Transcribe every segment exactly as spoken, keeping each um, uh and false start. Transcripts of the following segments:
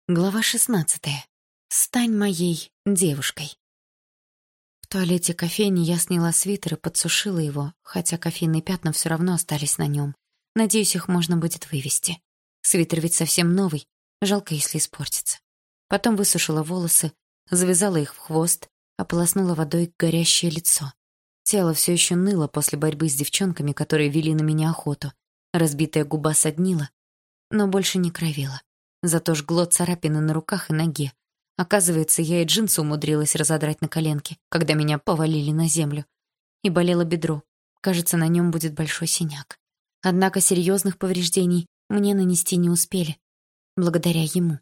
Глава шестнадцатая. Стань моей девушкой. В туалете кофейни я сняла свитер и подсушила его, хотя кофейные пятна все равно остались на нем. Надеюсь, их можно будет вывести. Свитер ведь совсем новый, жалко, если испортится. Потом высушила волосы, завязала их в хвост, ополоснула водой горящее лицо. Тело все еще ныло после борьбы с девчонками, которые вели на меня охоту. Разбитая губа соднила, но больше не кровила. Зато жгло царапины на руках и ноге. Оказывается, я и джинсы умудрилась разодрать на коленке, когда меня повалили на землю. И болело бедро. Кажется, на нем будет большой синяк. Однако серьезных повреждений мне нанести не успели. Благодаря ему.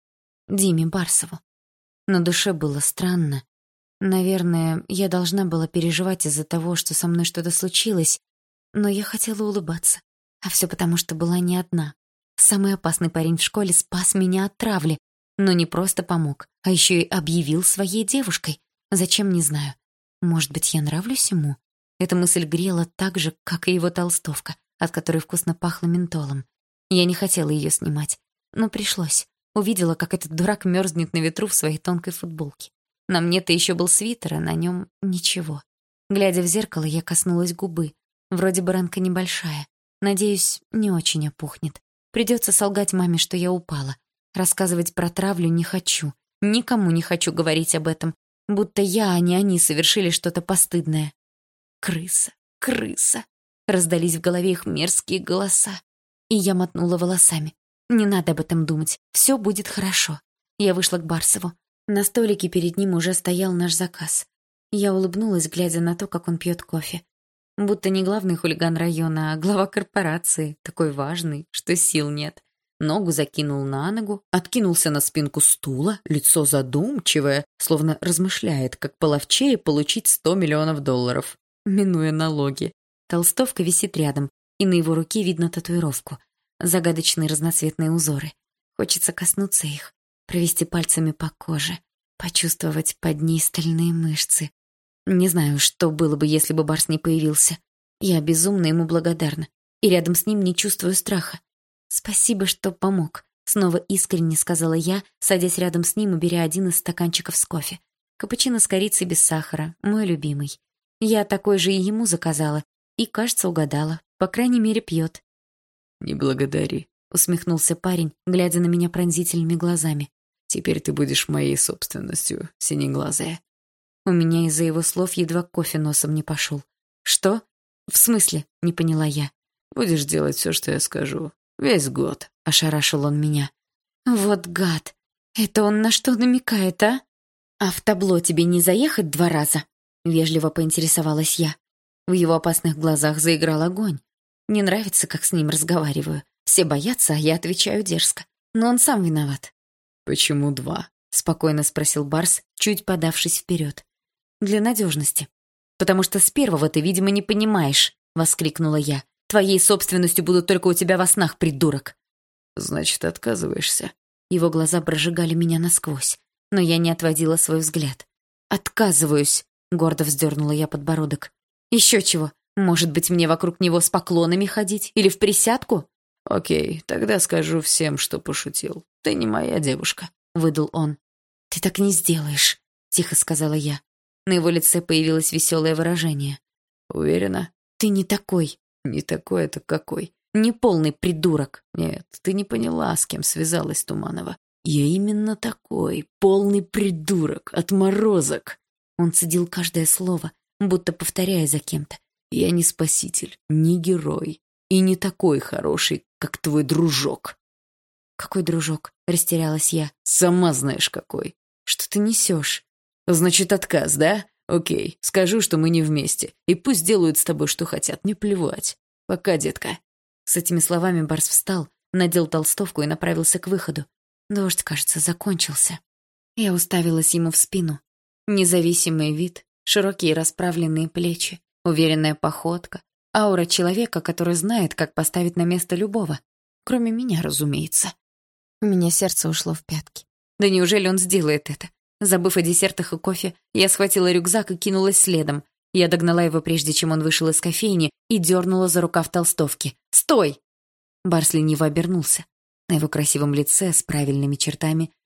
Диме Барсову. На душе было странно. Наверное, я должна была переживать из-за того, что со мной что-то случилось, но я хотела улыбаться. А все потому, что была не одна. Самый опасный парень в школе спас меня от травли, но не просто помог, а еще и объявил своей девушкой. Зачем, не знаю. Может быть, я нравлюсь ему? Эта мысль грела так же, как и его толстовка, от которой вкусно пахло ментолом. Я не хотела ее снимать, но пришлось. Увидела, как этот дурак мерзнет на ветру в своей тонкой футболке. На мне-то еще был свитер, а на нем ничего. Глядя в зеркало, я коснулась губы. Вроде бы ранка небольшая. Надеюсь, не очень опухнет. Придется солгать маме, что я упала. Рассказывать про травлю не хочу. Никому не хочу говорить об этом. Будто я, а не они, совершили что-то постыдное. Крыса, крыса. Раздались в голове их мерзкие голоса. И я мотнула волосами. Не надо об этом думать. Все будет хорошо. Я вышла к Барсову. На столике перед ним уже стоял наш заказ. Я улыбнулась, глядя на то, как он пьет кофе. Будто не главный хулиган района, а глава корпорации, такой важный, что сил нет. Ногу закинул на ногу, откинулся на спинку стула, лицо задумчивое, словно размышляет, как половчее получить сто миллионов долларов, минуя налоги. Толстовка висит рядом, и на его руке видно татуировку. Загадочные разноцветные узоры. Хочется коснуться их, провести пальцами по коже, почувствовать под ней стальные мышцы. Не знаю, что было бы, если бы Барс не появился. Я безумно ему благодарна. И рядом с ним не чувствую страха. «Спасибо, что помог», — снова искренне сказала я, садясь рядом с ним и беря один из стаканчиков с кофе. Капучино с корицей без сахара, мой любимый. Я такой же и ему заказала. И, кажется, угадала. По крайней мере, пьет. «Не благодари», — усмехнулся парень, глядя на меня пронзительными глазами. «Теперь ты будешь моей собственностью, синеглазая». У меня из-за его слов едва кофе носом не пошел. «Что? В смысле?» — не поняла я. «Будешь делать все, что я скажу. Весь год», — ошарашил он меня. «Вот гад! Это он на что намекает, а? А в табло тебе не заехать два раза?» — вежливо поинтересовалась я. В его опасных глазах заиграл огонь. Не нравится, как с ним разговариваю. Все боятся, а я отвечаю дерзко. Но он сам виноват. «Почему два?» — спокойно спросил Барс, чуть подавшись вперед. «Для надежности. Потому что с первого ты, видимо, не понимаешь», — воскликнула я. «Твоей собственностью будут только у тебя во снах, придурок». «Значит, отказываешься?» Его глаза прожигали меня насквозь, но я не отводила свой взгляд. «Отказываюсь», — гордо вздернула я подбородок. «Еще чего? Может быть, мне вокруг него с поклонами ходить? Или в присядку?» «Окей, тогда скажу всем, что пошутил. Ты не моя девушка», — выдал он. «Ты так не сделаешь», — тихо сказала я. На его лице появилось веселое выражение. «Уверена?» «Ты не такой». «Не такой, это какой?» «Не полный придурок». «Нет, ты не поняла, с кем связалась Туманова. Я именно такой, полный придурок, отморозок». Он цедил каждое слово, будто повторяя за кем-то. «Я не спаситель, не герой и не такой хороший, как твой дружок». «Какой дружок?» — растерялась я. «Сама знаешь, какой». «Что ты несешь?» «Значит, отказ, да? Окей, скажу, что мы не вместе. И пусть делают с тобой, что хотят, мне плевать. Пока, детка». С этими словами Барс встал, надел толстовку и направился к выходу. Дождь, кажется, закончился. Я уставилась ему в спину. Независимый вид, широкие расправленные плечи, уверенная походка, аура человека, который знает, как поставить на место любого. Кроме меня, разумеется. У меня сердце ушло в пятки. Да неужели он сделает это? Забыв о десертах и кофе, я схватила рюкзак и кинулась следом. Я догнала его, прежде чем он вышел из кофейни, и дернула за рукав толстовки. «Стой!» Барс лениво обернулся. На его красивом лице с правильными чертами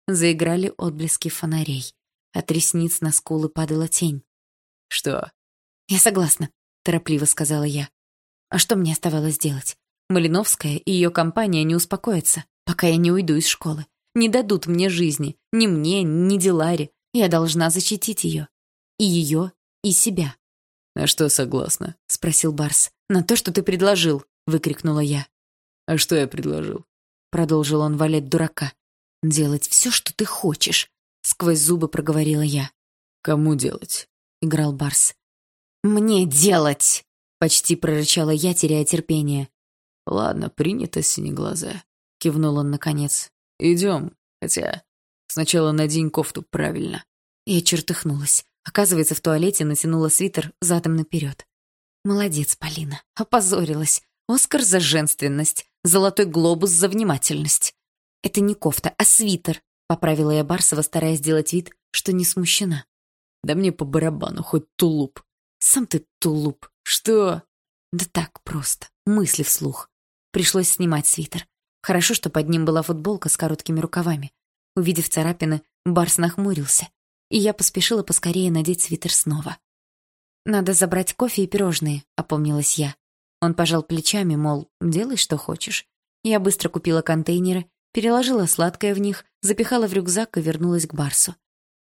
заиграли отблески фонарей. От ресниц на скулы падала тень. «Что?» «Я согласна», — торопливо сказала я. «А что мне оставалось делать? Малиновская и ее компания не успокоятся, пока я не уйду из школы. Не дадут мне жизни, ни мне, ни Диларе. Я должна защитить ее. И ее, и себя». «На что согласна?» — спросил Барс. «На то, что ты предложил», — выкрикнула я. «А что я предложил?» — продолжил он валять дурака. «Делать все, что ты хочешь», — сквозь зубы проговорила я. «Кому делать?» — играл Барс. «Мне делать!» — почти прорычала я, теряя терпение. «Ладно, принято, синеглазая», — кивнул он наконец. «Идем, хотя сначала надень кофту правильно». Я чертыхнулась. Оказывается, в туалете натянула свитер задом наперед. «Молодец, Полина. Опозорилась. Оскар за женственность. Золотой глобус за внимательность». «Это не кофта, а свитер», — поправила я Барсова, стараясь сделать вид, что не смущена. «Да мне по барабану, хоть тулуп». «Сам ты тулуп». «Что?» «Да так просто. Мысли вслух». Пришлось снимать свитер. Хорошо, что под ним была футболка с короткими рукавами. Увидев царапины, Барс нахмурился, и я поспешила поскорее надеть свитер снова. «Надо забрать кофе и пирожные», — опомнилась я. Он пожал плечами, мол, делай, что хочешь. Я быстро купила контейнеры, переложила сладкое в них, запихала в рюкзак и вернулась к Барсу.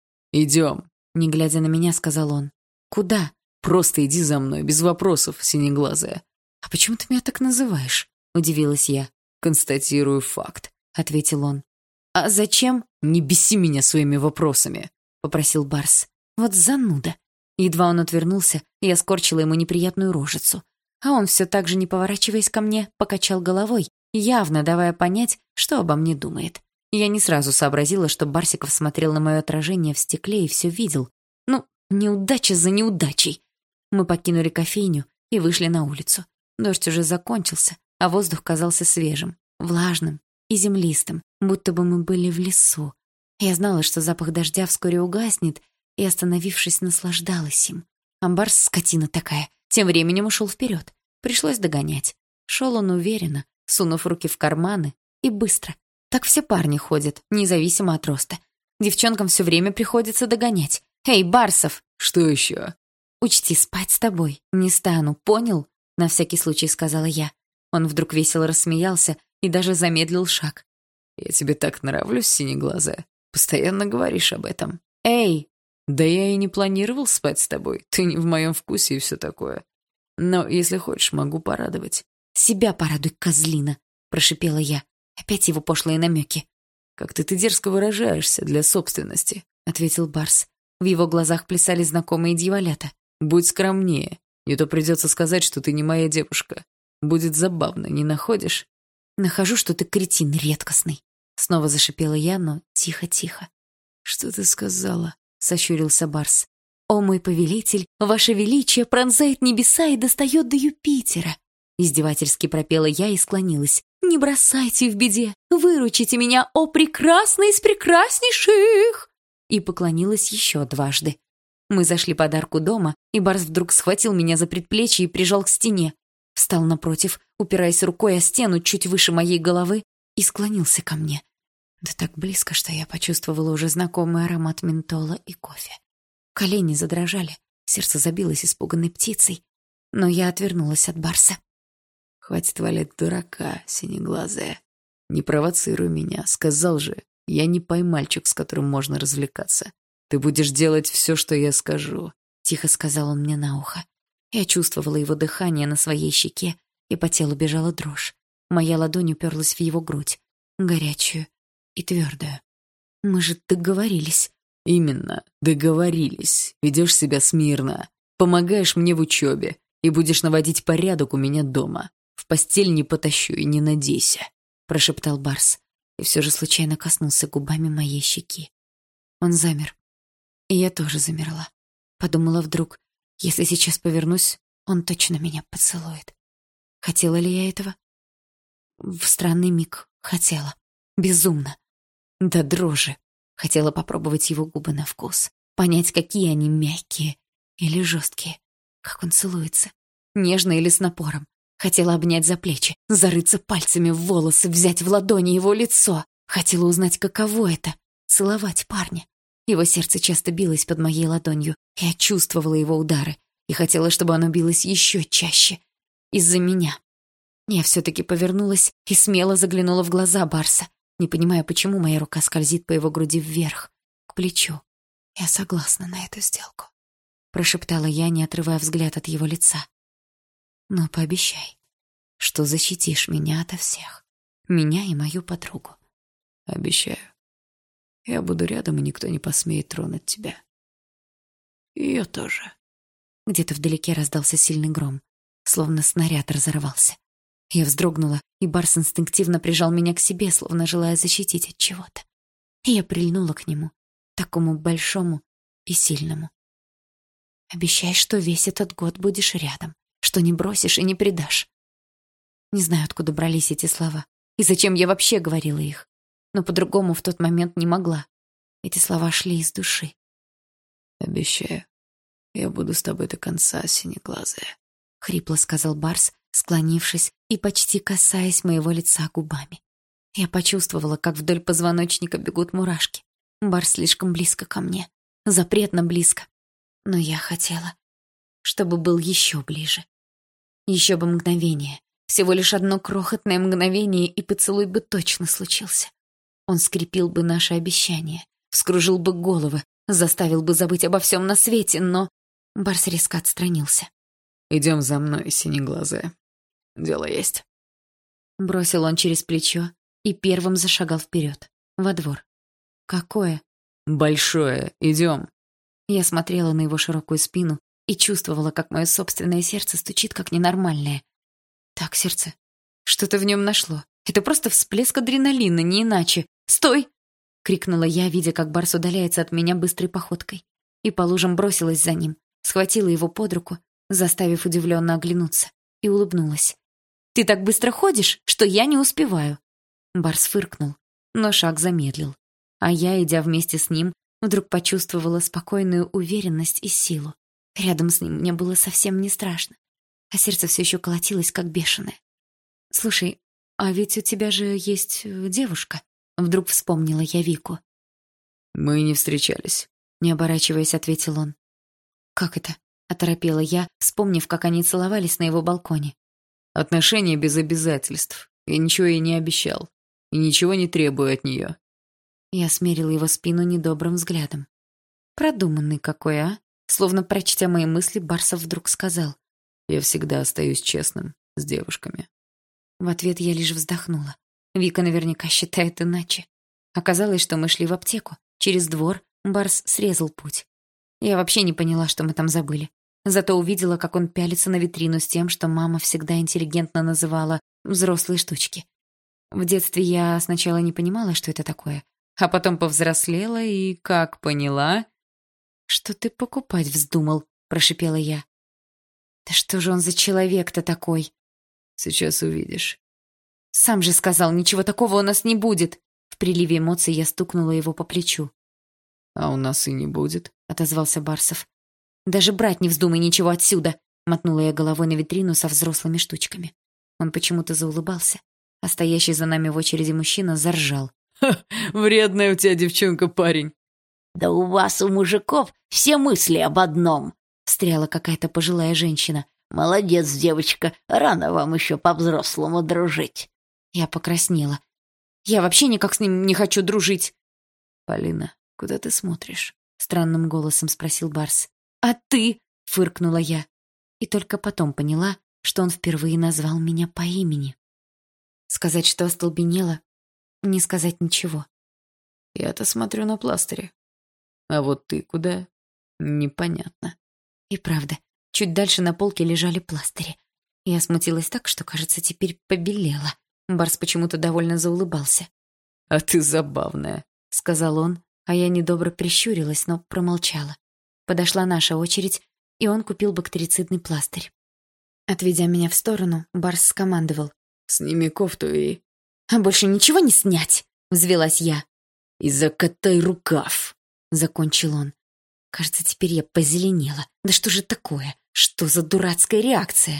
«Идем», — не глядя на меня, сказал он. «Куда?» «Просто иди за мной, без вопросов, синеглазая». «А почему ты меня так называешь?» — удивилась я. «Констатирую факт», — ответил он. «А зачем?» «Не беси меня своими вопросами», — попросил Барс. «Вот зануда». Едва он отвернулся, я скорчила ему неприятную рожицу. А он все так же, не поворачиваясь ко мне, покачал головой, явно давая понять, что обо мне думает. Я не сразу сообразила, что Барсиков смотрел на мое отражение в стекле и все видел. Ну, неудача за неудачей. Мы покинули кофейню и вышли на улицу. Дождь уже закончился, а воздух казался свежим, влажным и землистым, будто бы мы были в лесу. Я знала, что запах дождя вскоре угаснет, и, остановившись, наслаждалась им. А Барс, скотина такая, тем временем ушел вперед. Пришлось догонять. Шел он уверенно, сунув руки в карманы, и быстро. Так все парни ходят, независимо от роста. Девчонкам все время приходится догонять. «Эй, Барсов!» «Что еще?» «Учти, спать с тобой не стану, понял?» На всякий случай сказала я. Он вдруг весело рассмеялся и даже замедлил шаг. «Я тебе так нравлюсь, синеглазая. Постоянно говоришь об этом». «Эй!» «Да я и не планировал спать с тобой. Ты не в моем вкусе и все такое. Но, если хочешь, могу порадовать». «Себя порадуй, козлина!» — прошипела я. Опять его пошлые намеки. «Как-то ты дерзко выражаешься для собственности», — ответил Барс. В его глазах плясали знакомые дьяволята. «Будь скромнее, не то придется сказать, что ты не моя девушка. Будет забавно, не находишь?» «Нахожу, что ты кретин редкостный», — снова зашипела я, но тихо-тихо. «Что ты сказала?» — сощурился Барс. «О, мой повелитель, ваше величие пронзает небеса и достает до Юпитера!» Издевательски пропела я и склонилась. «Не бросайте в беде! Выручите меня, о прекрасный из прекраснейших!» И поклонилась еще дважды. Мы зашли под арку дома, и Барс вдруг схватил меня за предплечье и прижал к стене. Встал напротив, упираясь рукой о стену чуть выше моей головы, и склонился ко мне. Да так близко, что я почувствовала уже знакомый аромат ментола и кофе. Колени задрожали, сердце забилось испуганной птицей. Но я отвернулась от Барса. «Хватит валять дурака, синеглазая. Не провоцируй меня, сказал же. Я не поймальчик, с которым можно развлекаться. Ты будешь делать все, что я скажу», — тихо сказал он мне на ухо. Я чувствовала его дыхание на своей щеке, и по телу бежала дрожь. Моя ладонь уперлась в его грудь, горячую и твердую. «Мы же договорились». «Именно, договорились. Ведешь себя смирно, помогаешь мне в учебе и будешь наводить порядок у меня дома. В постель не потащу и не надейся», — прошептал Барс, и все же случайно коснулся губами моей щеки. Он замер, и я тоже замерла. Подумала вдруг, если сейчас повернусь, он точно меня поцелует. Хотела ли я этого? В странный миг хотела. Безумно. До дрожи. Хотела попробовать его губы на вкус. Понять, какие они мягкие или жесткие. Как он целуется. Нежно или с напором. Хотела обнять за плечи, зарыться пальцами в волосы, взять в ладони его лицо. Хотела узнать, каково это целовать парня. Его сердце часто билось под моей ладонью. Я чувствовала его удары и хотела, чтобы оно билось еще чаще. Из-за меня. Я все-таки повернулась и смело заглянула в глаза Барса, не понимая, почему моя рука скользит по его груди вверх, к плечу. «Я согласна на эту сделку», — прошептала я, не отрывая взгляд от его лица. «Но пообещай, что защитишь меня ото всех, меня и мою подругу». «Обещаю. Я буду рядом, и никто не посмеет тронуть тебя. Ее тоже». Где-то вдалеке раздался сильный гром, словно снаряд разорвался. Я вздрогнула, и Барс инстинктивно прижал меня к себе, словно желая защитить от чего-то. И я прильнула к нему, такому большому и сильному. «Обещай, что весь этот год будешь рядом, что не бросишь и не предашь». Не знаю, откуда брались эти слова, и зачем я вообще говорила их, но по-другому в тот момент не могла. Эти слова шли из души. «Обещаю, я буду с тобой до конца, синеглазая», — хрипло сказал Барс, склонившись и почти касаясь моего лица губами. Я почувствовала, как вдоль позвоночника бегут мурашки. Барс слишком близко ко мне, запретно близко. Но я хотела, чтобы был еще ближе. Еще бы мгновение, всего лишь одно крохотное мгновение, и поцелуй бы точно случился. Он скрепил бы наши обещания, вскружил бы головы, заставил бы забыть обо всем на свете, но... Барс резко отстранился. «Идем за мной, синеглазая. Дело есть». Бросил он через плечо и первым зашагал вперед, во двор. «Какое?» «Большое. Идем». Я смотрела на его широкую спину и чувствовала, как мое собственное сердце стучит, как ненормальное. Так, сердце, что-то в нем нашло. Это просто всплеск адреналина, не иначе. «Стой!» — крикнула я, видя, как Барс удаляется от меня быстрой походкой. И по лужам бросилась за ним, схватила его под руку, заставив удивленно оглянуться, и улыбнулась. «Ты так быстро ходишь, что я не успеваю!» Барс фыркнул, но шаг замедлил. А я, идя вместе с ним, вдруг почувствовала спокойную уверенность и силу. Рядом с ним мне было совсем не страшно, а сердце все еще колотилось, как бешеное. «Слушай, а ведь у тебя же есть девушка?» Вдруг вспомнила я Вику. «Мы не встречались», — не оборачиваясь, ответил он. «Как это?» — оторопела я, вспомнив, как они целовались на его балконе. «Отношения без обязательств. Я ничего ей не обещал. И ничего не требую от нее». Я смерила его спину недобрым взглядом. «Продуманный какой, а?» Словно прочтя мои мысли, Барсов вдруг сказал. «Я всегда остаюсь честным с девушками». В ответ я лишь вздохнула. Вика наверняка считает иначе. Оказалось, что мы шли в аптеку. Через двор Барс срезал путь. Я вообще не поняла, что мы там забыли. Зато увидела, как он пялится на витрину с тем, что мама всегда интеллигентно называла «взрослые штучки». В детстве я сначала не понимала, что это такое, а потом повзрослела и, как поняла... «Что ты покупать вздумал?» — прошипела я. «Да что же он за человек-то такой?» «Сейчас увидишь». «Сам же сказал, ничего такого у нас не будет!» В приливе эмоций я стукнула его по плечу. «А у нас и не будет», — отозвался Барсов. «Даже брать не вздумай ничего отсюда!» — мотнула я головой на витрину со взрослыми штучками. Он почему-то заулыбался, а стоящий за нами в очереди мужчина заржал. «Ха, вредная у тебя девчонка, парень!» «Да у вас, у мужиков, все мысли об одном!» — встряла какая-то пожилая женщина. «Молодец, девочка, рано вам еще по-взрослому дружить». Я покраснела. «Я вообще никак с ним не хочу дружить!» «Полина, куда ты смотришь?» — странным голосом спросил Барс. «А ты?» — фыркнула я. И только потом поняла, что он впервые назвал меня по имени. Сказать, что остолбенела, не сказать ничего. «Я-то смотрю на пластыре. А вот ты куда? Непонятно». И правда, чуть дальше на полке лежали пластыри. Я смутилась так, что, кажется, теперь побелела. Барс почему-то довольно заулыбался. «А ты забавная», — сказал он, а я недобро прищурилась, но промолчала. Подошла наша очередь, и он купил бактерицидный пластырь. Отведя меня в сторону, Барс скомандовал. «Сними кофту и...» «А больше ничего не снять!» — взвелась я. «И закатай рукав!» — закончил он. Кажется, теперь я позеленела. Да что же такое? Что за дурацкая реакция?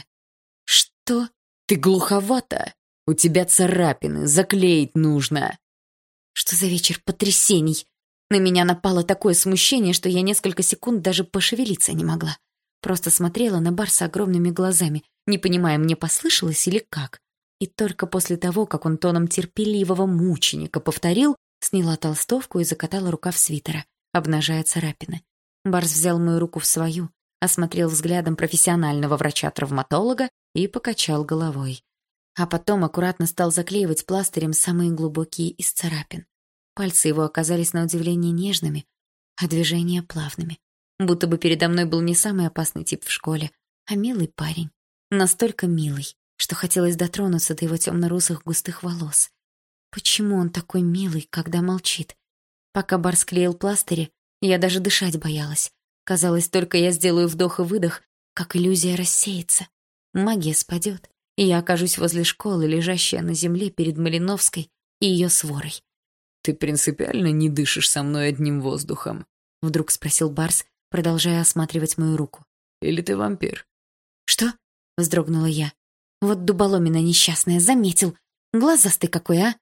Что? «Ты глуховата? У тебя царапины, заклеить нужно!» Что за вечер потрясений? На меня напало такое смущение, что я несколько секунд даже пошевелиться не могла. Просто смотрела на Барса огромными глазами, не понимая, мне послышалось или как. И только после того, как он тоном терпеливого мученика повторил, сняла толстовку и закатала рукав свитера, обнажая царапины. Барс взял мою руку в свою, осмотрел взглядом профессионального врача-травматолога и покачал головой. А потом аккуратно стал заклеивать пластырем самые глубокие из царапин. Пальцы его оказались на удивление нежными, а движения плавными. Будто бы передо мной был не самый опасный тип в школе, а милый парень. Настолько милый, что хотелось дотронуться до его темно-русых густых волос. Почему он такой милый, когда молчит? Пока Барс клеил пластыри, я даже дышать боялась. Казалось, только я сделаю вдох и выдох, как иллюзия рассеется. Магия спадет, и я окажусь возле школы, лежащая на земле перед Малиновской и ее сворой. «Ты принципиально не дышишь со мной одним воздухом?» — вдруг спросил Барс, продолжая осматривать мою руку. «Или ты вампир?» «Что?» — вздрогнула я. «Вот дуболомина несчастная, заметил. Глазастый какой, а?»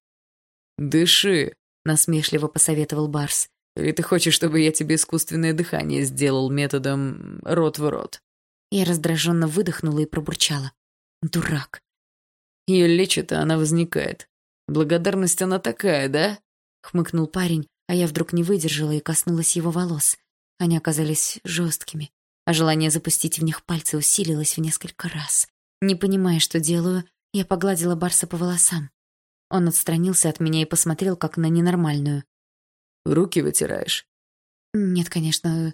«Дыши», — насмешливо посоветовал Барс. «Или ты хочешь, чтобы я тебе искусственное дыхание сделал методом рот в рот?» Я раздраженно выдохнула и пробурчала. «Дурак». «Ее лечат, а она возникает. Благодарность она такая, да?» — хмыкнул парень, а я вдруг не выдержала и коснулась его волос. Они оказались жесткими, а желание запустить в них пальцы усилилось в несколько раз. Не понимая, что делаю, я погладила Барса по волосам. Он отстранился от меня и посмотрел, как на ненормальную. «Руки вытираешь?» «Нет, конечно.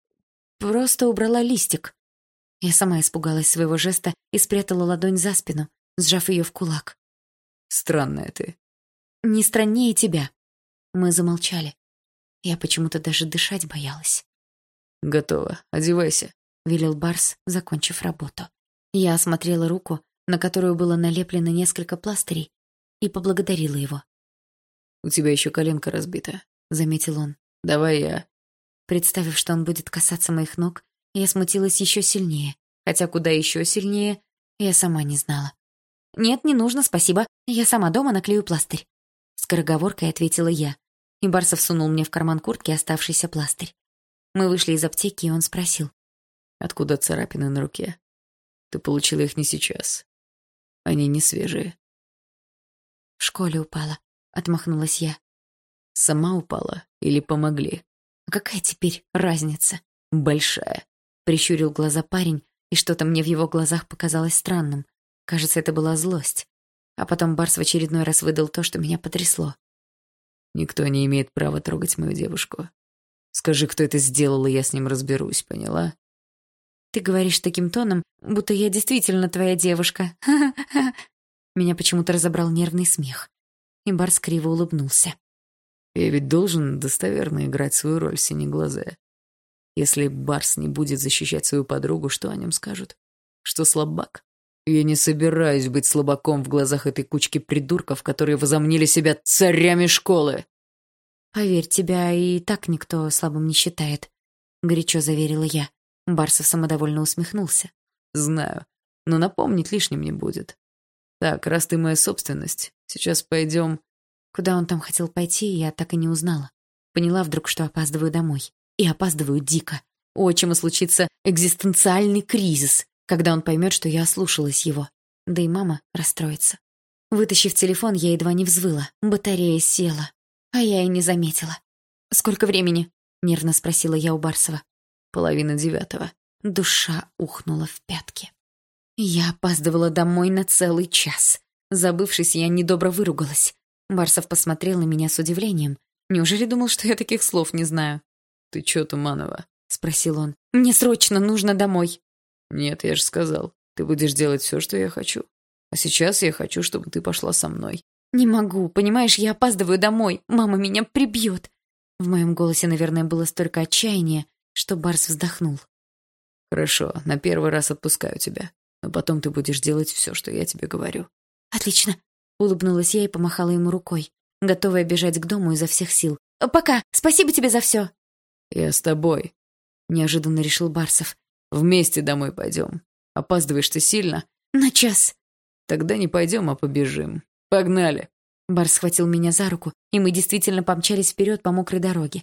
Просто убрала листик». Я сама испугалась своего жеста и спрятала ладонь за спину, сжав ее в кулак. «Странная ты». «Не страннее тебя». Мы замолчали. Я почему-то даже дышать боялась. «Готово. Одевайся», — велел Барс, закончив работу. Я осмотрела руку, на которую было налеплено несколько пластырей, и поблагодарила его. «У тебя еще коленка разбита», — заметил он. «Давай я». Представив, что он будет касаться моих ног, я смутилась еще сильнее, хотя куда еще сильнее, я сама не знала. «Нет, не нужно, спасибо. Я сама дома наклею пластырь», — скороговоркой ответила я, и Барсов сунул мне в карман куртки оставшийся пластырь. Мы вышли из аптеки, и он спросил. «Откуда царапины на руке? Ты получила их не сейчас. Они не свежие». «В школе упала», — отмахнулась я. «Сама упала или помогли?» «А какая теперь разница?» «Большая», — прищурил глаза парень, и что-то мне в его глазах показалось странным. Кажется, это была злость. А потом Барс в очередной раз выдал то, что меня потрясло. «Никто не имеет права трогать мою девушку. Скажи, кто это сделал, и я с ним разберусь, поняла?» «Ты говоришь таким тоном, будто я действительно твоя девушка. Меня почему-то разобрал нервный смех. И Барс криво улыбнулся. «Я ведь должен достоверно играть свою роль, синеглазая. Если Барс не будет защищать свою подругу, что о нем скажут? Что слабак? Я не собираюсь быть слабаком в глазах этой кучки придурков, которые возомнили себя царями школы». «Поверь, тебя и так никто слабым не считает», — горячо заверила я. Барсов самодовольно усмехнулся. «Знаю, но напомнить лишним не будет. Так, раз ты моя собственность, сейчас пойдем...» Куда он там хотел пойти, я так и не узнала. Поняла вдруг, что опаздываю домой. И опаздываю дико. У отчима случится экзистенциальный кризис, когда он поймет, что я ослушалась его. Да и мама расстроится. Вытащив телефон, я едва не взвыла. Батарея села. А я и не заметила. «Сколько времени?» — нервно спросила я у Барсова. «Половина девятого». Душа ухнула в пятки. Я опаздывала домой на целый час. Забывшись, я недобро выругалась. Барсов посмотрел на меня с удивлением. Неужели думал, что я таких слов не знаю? «Ты чё, Туманова?» — спросил он. «Мне срочно нужно домой». «Нет, я же сказал, ты будешь делать все, что я хочу. А сейчас я хочу, чтобы ты пошла со мной». «Не могу, понимаешь, я опаздываю домой. Мама меня прибьет». В моем голосе, наверное, было столько отчаяния, что Барс вздохнул. «Хорошо, на первый раз отпускаю тебя. Но потом ты будешь делать все, что я тебе говорю». «Отлично», — улыбнулась я и помахала ему рукой, готовая бежать к дому изо всех сил. «Пока! Спасибо тебе за все!» «Я с тобой», — неожиданно решил Барсов. «Вместе домой пойдем. Опаздываешь ты сильно?» «На час». «Тогда не пойдем, а побежим. Погнали!» Барс схватил меня за руку, и мы действительно помчались вперед по мокрой дороге.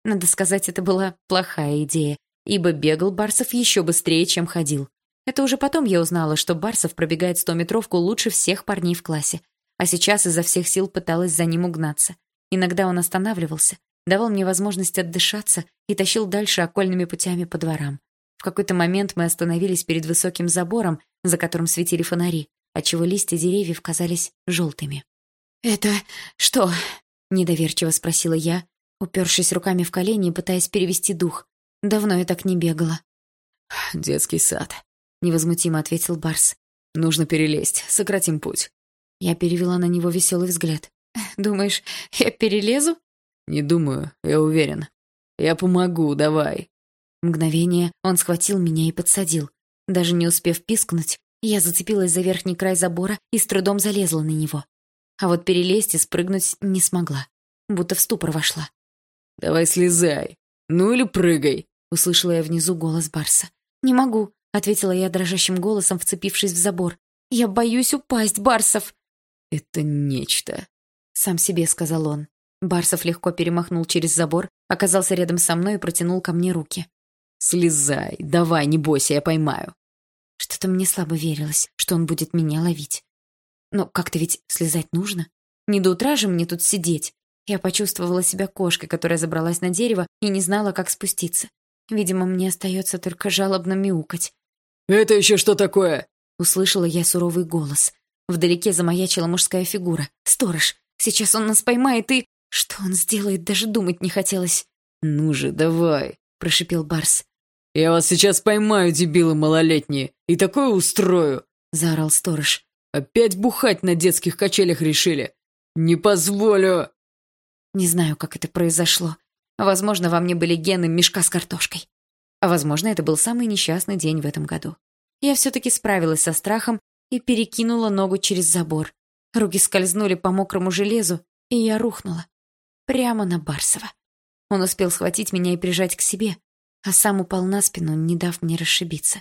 Надо сказать, это была плохая идея, ибо бегал Барсов еще быстрее, чем ходил. Это уже потом я узнала, что Барсов пробегает стометровку лучше всех парней в классе, а сейчас изо всех сил пыталась за ним угнаться. Иногда он останавливался, давал мне возможность отдышаться и тащил дальше окольными путями по дворам. В какой-то момент мы остановились перед высоким забором, за которым светили фонари, отчего листья деревьев казались желтыми. «Это что?» — недоверчиво спросила я, упершись руками в колени и пытаясь перевести дух. Давно я так не бегала. «Детский сад», — невозмутимо ответил Барс. «Нужно перелезть, сократим путь». Я перевела на него веселый взгляд. «Думаешь, я перелезу?» «Не думаю, я уверен. Я помогу, давай». Мгновение он схватил меня и подсадил. Даже не успев пискнуть, я зацепилась за верхний край забора и с трудом залезла на него. А вот перелезть и спрыгнуть не смогла. Будто в ступор вошла. «Давай слезай. Ну или прыгай», — услышала я внизу голос Барса. «Не могу», — ответила я дрожащим голосом, вцепившись в забор. «Я боюсь упасть, Барсов». «Это нечто», — сам себе сказал он. Барсов легко перемахнул через забор, оказался рядом со мной и протянул ко мне руки. «Слезай, давай, не бойся, я поймаю». Что-то мне слабо верилось, что он будет меня ловить. Но как-то ведь слезать нужно. Не до утра же мне тут сидеть. Я почувствовала себя кошкой, которая забралась на дерево и не знала, как спуститься. Видимо, мне остается только жалобно мяукать. «Это еще что такое?» Услышала я суровый голос. Вдалеке замаячила мужская фигура. Сторож. Сейчас он нас поймает и... Что он сделает, даже думать не хотелось. «Ну же, давай», — прошипел Барс. «Я вас сейчас поймаю, дебилы малолетние, и такое устрою», — заорал сторож. «Опять бухать на детских качелях решили? Не позволю!» Не знаю, как это произошло. Возможно, во мне были гены мешка с картошкой. А возможно, это был самый несчастный день в этом году. Я все-таки справилась со страхом и перекинула ногу через забор. Руки скользнули по мокрому железу, и я рухнула. Прямо на Барсова. Он успел схватить меня и прижать к себе, а сам упал на спину, не дав мне расшибиться.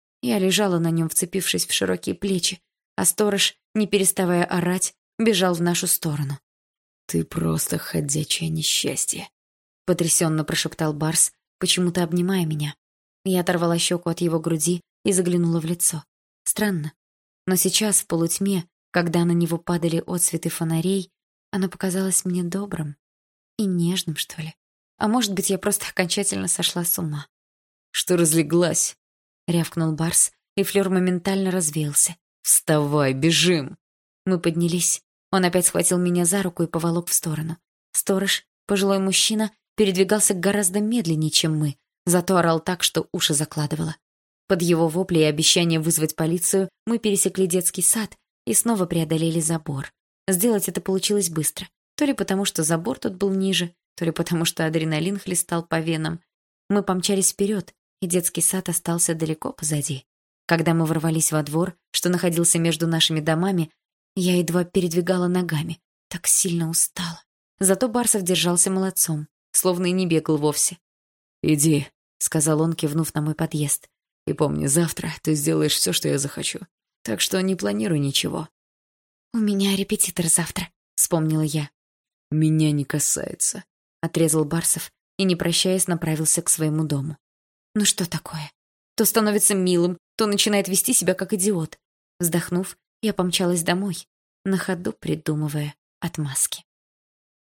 Я лежала на нем, вцепившись в широкие плечи, а сторож, не переставая орать, бежал в нашу сторону. «Ты просто ходячее несчастье», — потрясенно прошептал Барс, почему-то обнимая меня. Я оторвала щеку от его груди и заглянула в лицо. Странно, но сейчас, в полутьме, когда на него падали отсветы фонарей, оно показалось мне добрым и нежным, что ли. А может быть, я просто окончательно сошла с ума. «Что разлеглась?» — рявкнул Барс, и флёр моментально развеялся. «Вставай, бежим!» Мы поднялись. Он опять схватил меня за руку и поволок в сторону. Сторож, пожилой мужчина, передвигался гораздо медленнее, чем мы, зато орал так, что уши закладывало. Под его вопли и обещание вызвать полицию мы пересекли детский сад и снова преодолели забор. Сделать это получилось быстро. То ли потому, что забор тут был ниже, то ли потому, что адреналин хлестал по венам. Мы помчались вперед, и детский сад остался далеко позади. Когда мы ворвались во двор, что находился между нашими домами, я едва передвигала ногами, так сильно устала. Зато Барсов держался молодцом, словно и не бегал вовсе. «Иди», — сказал он, кивнув на мой подъезд. «И помни, завтра ты сделаешь все, что я захочу. Так что не планируй ничего». «У меня репетитор завтра», — вспомнила я. «Меня не касается», — отрезал Барсов и, не прощаясь, направился к своему дому. «Ну что такое? То становится милым, то начинает вести себя как идиот». Вздохнув, я помчалась домой, на ходу придумывая отмазки.